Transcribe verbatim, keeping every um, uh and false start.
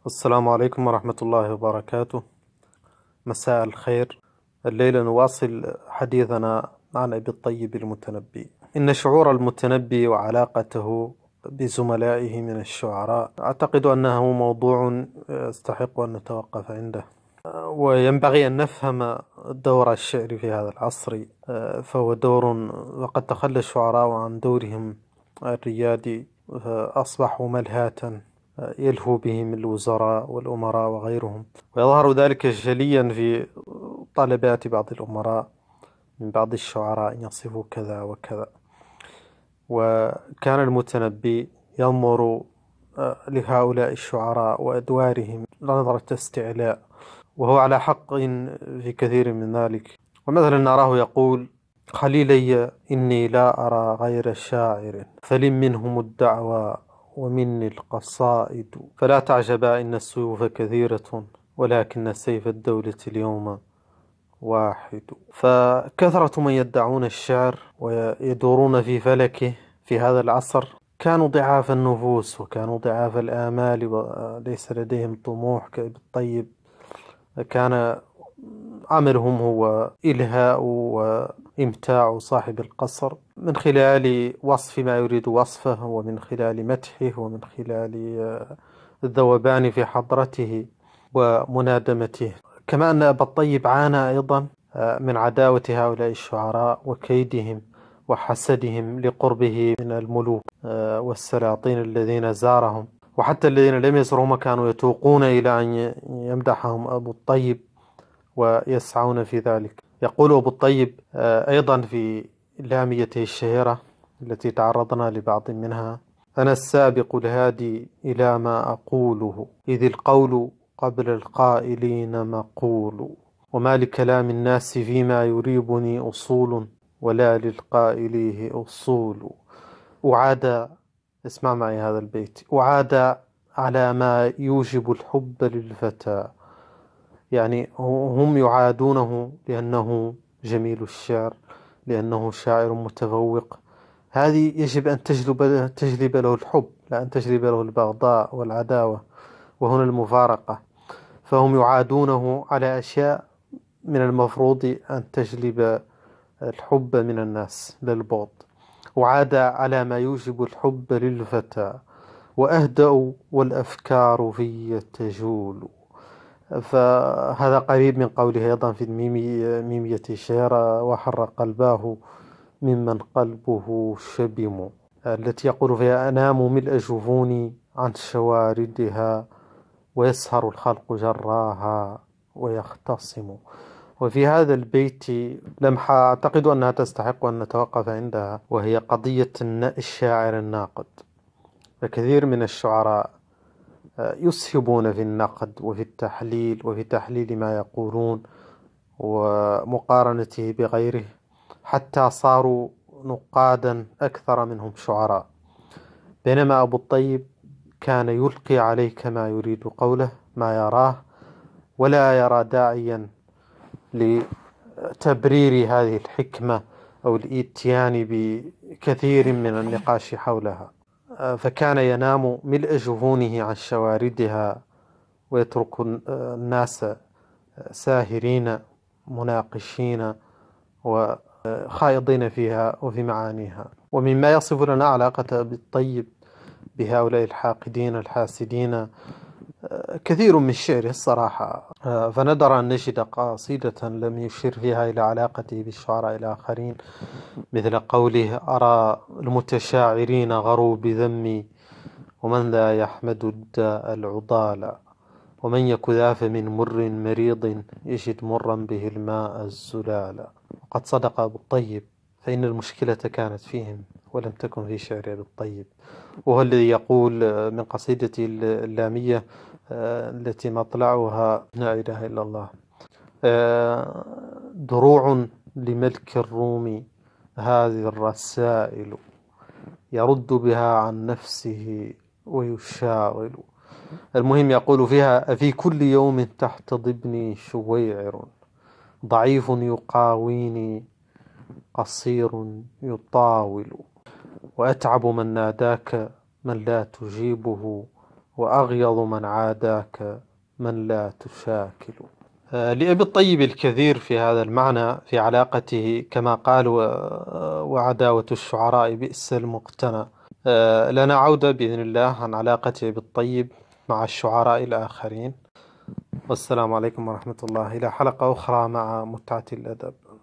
السلام عليكم ورحمة الله وبركاته. مساء الخير. الليلة نواصل حديثنا عن أبي الطيب المتنبي. إن شعور المتنبي وعلاقته بزملائه من الشعراء أعتقد أنه موضوع يستحق أن نتوقف عنده، وينبغي أن نفهم دور الشعر في هذا العصر، فهو دور وقد تخلى الشعراء عن دورهم الريادي، أصبحوا ملهاة يلهو بهم الوزراء والأمراء وغيرهم، ويظهر ذلك جليا في طلبات بعض الأمراء من بعض الشعراء أن يصفوا كذا وكذا. وكان المتنبي ينظر لهؤلاء الشعراء وأدوارهم نظرة استعلاء، وهو على حق في كثير من ذلك. ومثلا نراه يقول: خليلي إني لا أرى غير شاعر، فلم منهم الدعوى ومني القصائد، فلا تعجبا إن السيوف كثيرة ولكن سيف الدولة اليوم واحد. فكثرة من يدعون الشعر ويدورون في فلكه في هذا العصر كانوا ضعاف النفوس وكانوا ضعاف الآمال وليس لديهم طموح كأبي الطيب. كان عملهم هو إلهاء وإمتاع صاحب القصر من خلال وصف ما يريد وصفه، ومن خلال مدحه، ومن خلال الذوبان في حضرته ومنادمته. كما أن أبا الطيب عانى أيضا من عداوة هؤلاء الشعراء وكيدهم وحسدهم لقربه من الملوك والسلاطين الذين زارهم، وحتى الذين لم يزرهم كانوا يتوقون إلى أن يمدحهم أبو الطيب ويسعون في ذلك. يقول أبو الطيب أيضا في لاميته الشهيرة التي تعرضنا لبعض منها: أنا السابق الهادي إلى ما أقوله، إذ القول قبل القائلين مقول، وما لكلام الناس فيما يريبني أصول، ولا للقائليه أصول. وعاد، اسمع معي هذا البيت: وعاد على ما يوجب الحب للفتى، يعني هم يعادونه لأنه جميل الشعر، لأنه شاعر متفوق. هذه يجب أن تجلب, تجلب له الحب، لا أن تجلب له البغضاء والعداوة وهنا المفارقة. فهم يعادونه على أشياء من المفروض أن تجلب الحب من الناس للبغض. وعاد على ما يوجب الحب للفتى، وأهدأ والأفكار في تجول. فهذا قريب من قوله أيضا في ميمية الشعر: وحر قلباه ممن قلبه شبم، التي يقول فيها: أنام ملء جفوني عن شواردها، ويسهر الخلق جراها ويختصم. وفي هذا البيت لمحة أعتقد أنها تستحق أن نتوقف عندها، وهي قضية الشاعر الناقد. فكثير من الشعراء يسهبون في النقد وفي التحليل وفي تحليل ما يقولون ومقارنته بغيره، حتى صاروا نقادا أكثر منهم شعراء. بينما أبو الطيب كان يلقي عليك ما يريد قوله، ما يراه، ولا يرى داعيا لتبرير هذه الحكمة أو الإتيان بكثير من النقاش حولها. فكان ينام ملء جفونه عن شواردها، ويترك الناس ساهرين مناقشين وخائضين فيها وفي معانيها. ومما يصف لنا علاقة أبي الطيب بهؤلاء الحاقدين الحاسدين كثير من شعره الصراحة، فندر أن نجد قصيدة لم يشير فيها إلى علاقته بالشعراء الآخرين، مثل قوله: أرى المتشاعرين غروا بذمي، ومن لا يحمد الداء العضال، ومن يك ذاف من مر مريض يجد مرا به الماء الزلال. وقد صدق أبو الطيب، فإن المشكلة كانت فيهم ولم تكن في شعر أبي الطيب. وهو الذي يقول من قصيدتي اللامية التي مطلعها لا إله إلا الله: دروع لملك الروم هذه الرسائل، يرد بها عن نفسه ويشاغل. المهم يقول فيها: أفي كل يوم تحت ضبني شويعر، ضعيف يقاويني قصير يطاول، وأتعب من ناداك من لا تجيبه، وأغيض من عاداك من لا تشاكل. لأبي الطيب الكثير في هذا المعنى في علاقته كما قال: وعداوة الشعراء بئس المقتنى. لنا عودة بإذن الله عن علاقة أبي الطيب مع الشعراء الآخرين. والسلام عليكم ورحمة الله، إلى حلقة أخرى مع متعة الأدب.